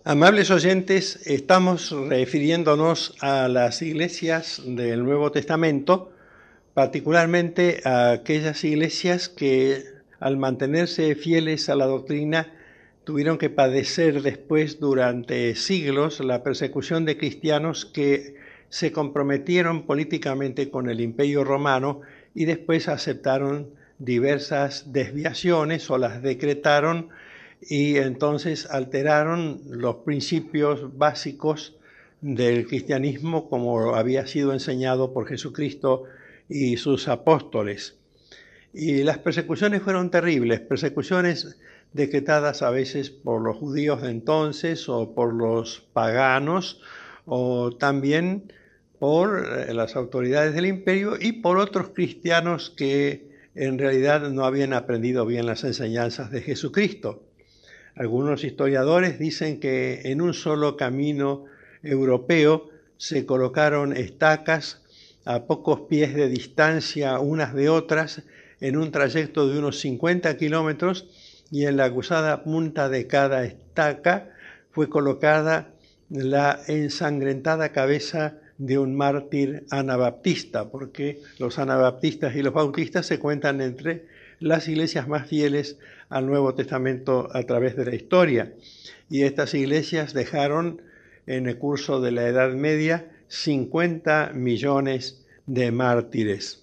Amables oyentes, estamos refiriéndonos a las iglesias del Nuevo Testamento, particularmente a aquellas iglesias que, al mantenerse fieles a la doctrina, tuvieron que padecer después durante siglos la persecución de cristianos que se comprometieron políticamente con el Imperio Romano y después aceptaron diversas desviaciones o las decretaron y entonces alteraron los principios básicos del cristianismo como había sido enseñado por Jesucristo y sus apóstoles. Y las persecuciones fueron terribles, persecuciones decretadas a veces por los judíos de entonces o por los paganos o también por las autoridades del imperio y por otros cristianos que en realidad no habían aprendido bien las enseñanzas de Jesucristo. Algunos historiadores dicen que en un solo camino europeo se colocaron estacas a pocos pies de distancia unas de otras en un trayecto de unos 50 kilómetros y en la acusada punta de cada estaca fue colocada la ensangrentada cabeza de un mártir anabaptista, porque los anabaptistas y los bautistas se cuentan entre las iglesias más fieles al Nuevo Testamento a través de la historia. Y estas iglesias dejaron en el curso de la Edad Media 50 millones de mártires.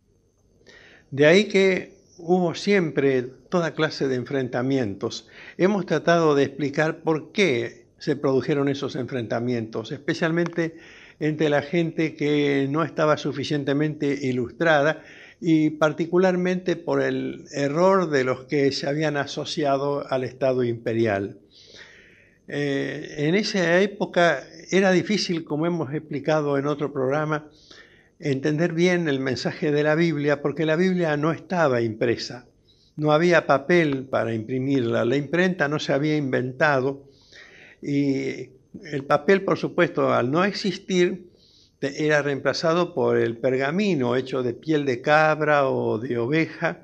De ahí que hubo siempre toda clase de enfrentamientos. Hemos tratado de explicar por qué se produjeron esos enfrentamientos, especialmente entre la gente que no estaba suficientemente ilustrada y particularmente por el error de los que se habían asociado al Estado imperial. En esa época era difícil, como hemos explicado en otro programa, entender bien el mensaje de la Biblia, porque la Biblia no estaba impresa, no había papel para imprimirla, la imprenta no se había inventado y el papel, por supuesto, al no existir, era reemplazado por el pergamino hecho de piel de cabra o de oveja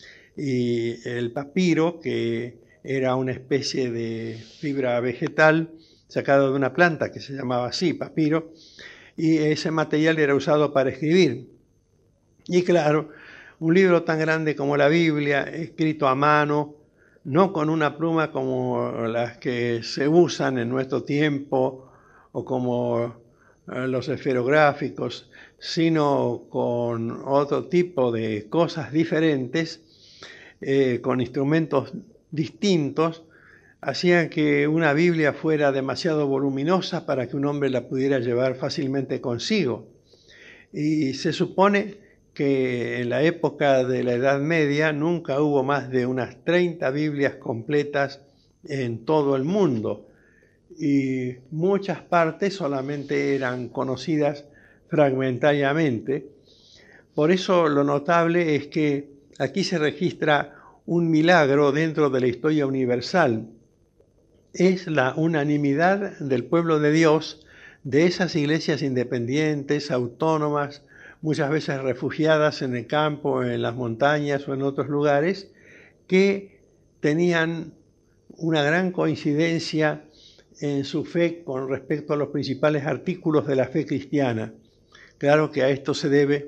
y el papiro, que era una especie de fibra vegetal sacada de una planta que se llamaba así, papiro, y ese material era usado para escribir. Y claro, un libro tan grande como la Biblia, escrito a mano, no con una pluma como las que se usan en nuestro tiempo o como los esferográficos, sino con otro tipo de cosas diferentes, con instrumentos distintos, hacían que una Biblia fuera demasiado voluminosa para que un hombre la pudiera llevar fácilmente consigo. Y se supone que en la época de la Edad Media nunca hubo más de unas 30 Biblias completas en todo el mundo. Y muchas partes solamente eran conocidas fragmentariamente. Por eso lo notable es que aquí se registra un milagro dentro de la historia universal. Es la unanimidad del pueblo de Dios, de esas iglesias independientes, autónomas, muchas veces refugiadas en el campo, en las montañas o en otros lugares, que tenían una gran coincidencia en su fe con respecto a los principales artículos de la fe cristiana. Claro que a esto se debe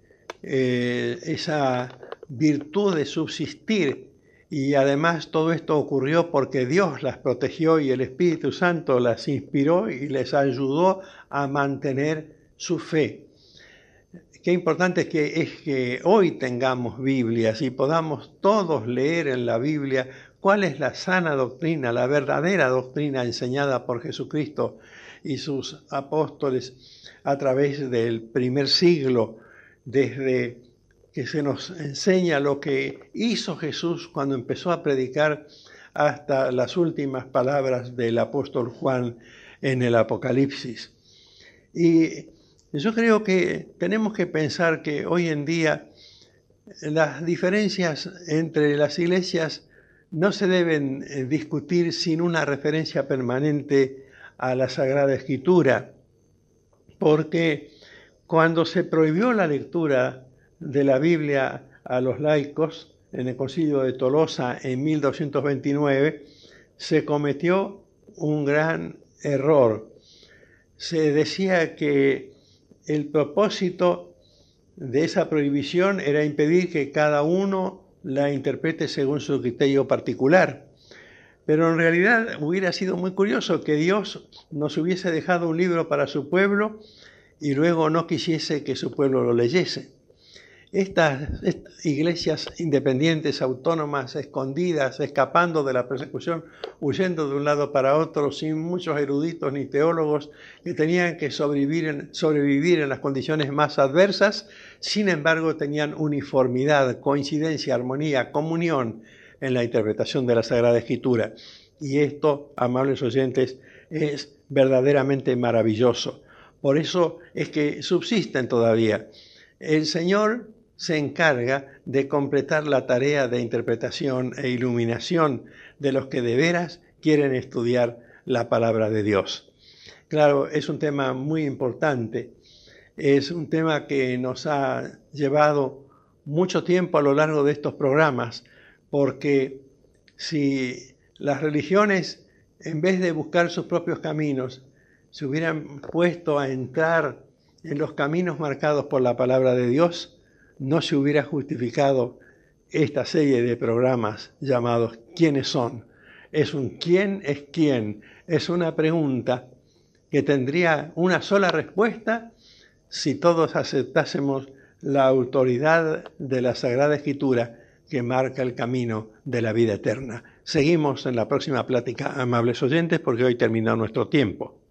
esa virtud de subsistir y además todo esto ocurrió porque Dios las protegió y el Espíritu Santo las inspiró y les ayudó a mantener su fe. Qué importante es que hoy tengamos Biblias y podamos todos leer en la Biblia cuál es la sana doctrina, la verdadera doctrina enseñada por Jesucristo y sus apóstoles a través del primer siglo, desde que se nos enseña lo que hizo Jesús cuando empezó a predicar hasta las últimas palabras del apóstol Juan en el Apocalipsis. Y yo creo que tenemos que pensar que hoy en día las diferencias entre las iglesias no se deben discutir sin una referencia permanente a la Sagrada Escritura, porque cuando se prohibió la lectura de la Biblia a los laicos en el Concilio de Tolosa en 1229, se cometió un gran error. Se decía que el propósito de esa prohibición era impedir que cada uno la interprete según su criterio particular. Pero en realidad hubiera sido muy curioso que Dios nos hubiese dejado un libro para su pueblo y luego no quisiese que su pueblo lo leyese. Estas iglesias independientes, autónomas, escondidas, escapando de la persecución, huyendo de un lado para otro, sin muchos eruditos ni teólogos, que tenían que sobrevivir en las condiciones más adversas, sin embargo tenían uniformidad, coincidencia, armonía, comunión en la interpretación de la Sagrada Escritura. Y esto, amables oyentes, es verdaderamente maravilloso. Por eso es que subsisten todavía. El Señor se encarga de completar la tarea de interpretación e iluminación de los que de veras quieren estudiar la palabra de Dios. Claro, es un tema muy importante, es un tema que nos ha llevado mucho tiempo a lo largo de estos programas, porque si las religiones, en vez de buscar sus propios caminos, se hubieran puesto a entrar en los caminos marcados por la palabra de Dios, no se hubiera justificado esta serie de programas llamados ¿Quiénes son? Es un ¿quién es quién? Es una pregunta que tendría una sola respuesta si todos aceptásemos la autoridad de la Sagrada Escritura que marca el camino de la vida eterna. Seguimos en la próxima plática, amables oyentes, porque hoy terminó nuestro tiempo.